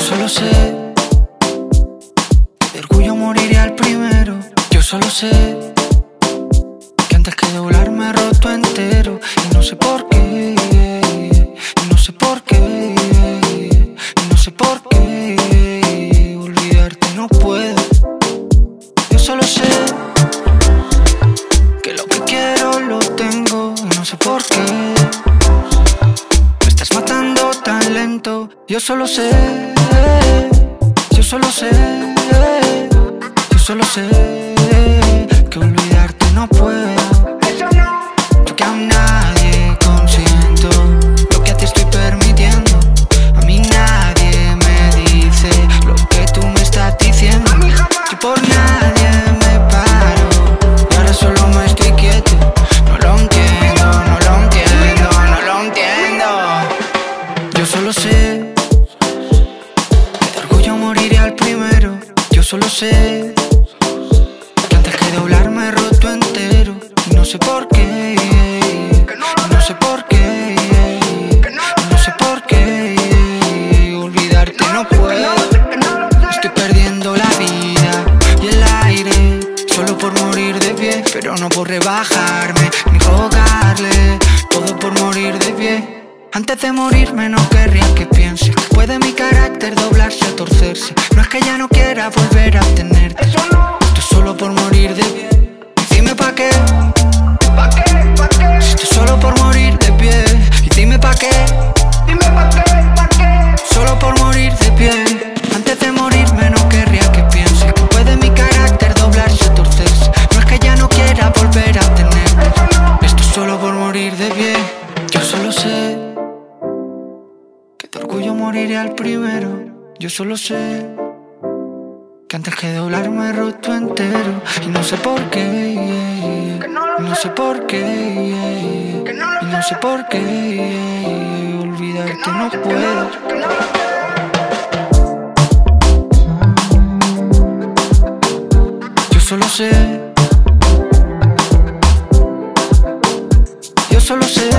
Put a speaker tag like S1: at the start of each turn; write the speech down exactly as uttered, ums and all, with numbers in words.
S1: solo sé, de orgullo moriré al primero. Yo solo sé que antes que doblar me he roto entero. Y no sé por qué, y no sé por qué, y no sé por qué, olvidarte no puedo. Yo solo sé que lo que quiero lo tengo. Y no sé por qué me estás matando tan lento. Yo solo sé, yo solo sé, yo solo sé que olvidarte no puedo. Porque a nadie consiento lo que a ti estoy permitiendo. A mí nadie me dice lo que tú me estás diciendo. Yo por nadie me paro y ahora solo me estoy quieto. No lo entiendo, no lo entiendo, no lo entiendo. Yo solo sé que de orgullo moriré al primero. Yo solo sé que antes que doblar me he roto entero. Y no sé por qué, y no sé por qué, y no sé por qué, olvidarte no puedo. Estoy perdiendo la vida y el aire solo por morir de pie, pero no por rebajarme ni rogarle. Todo por morir de pie. Antes de morirme no querría que pienses que puede mi carácter doblarse o torcerse. No es que ya no quiera volver a tenerte. Esto es solo por morir de pie. Y dime pa' qué, pa' qué, pa' qué. Si esto es solo por morir de pie. Y dime pa' qué, dime pa' qué, pa' qué. Solo por morir de pie. Antes de morirme no querría que pienses que puede mi carácter doblarse o torcerse. No es que ya no quiera volver a tenerte. Esto es solo por morir de pie. Yo solo sé que de orgullo moriré al primero. Yo solo sé que antes que doblar me he roto entero. Y no sé por qué, y no sé por qué, y no sé por qué, olvidarte no puedo. Yo solo sé, yo solo sé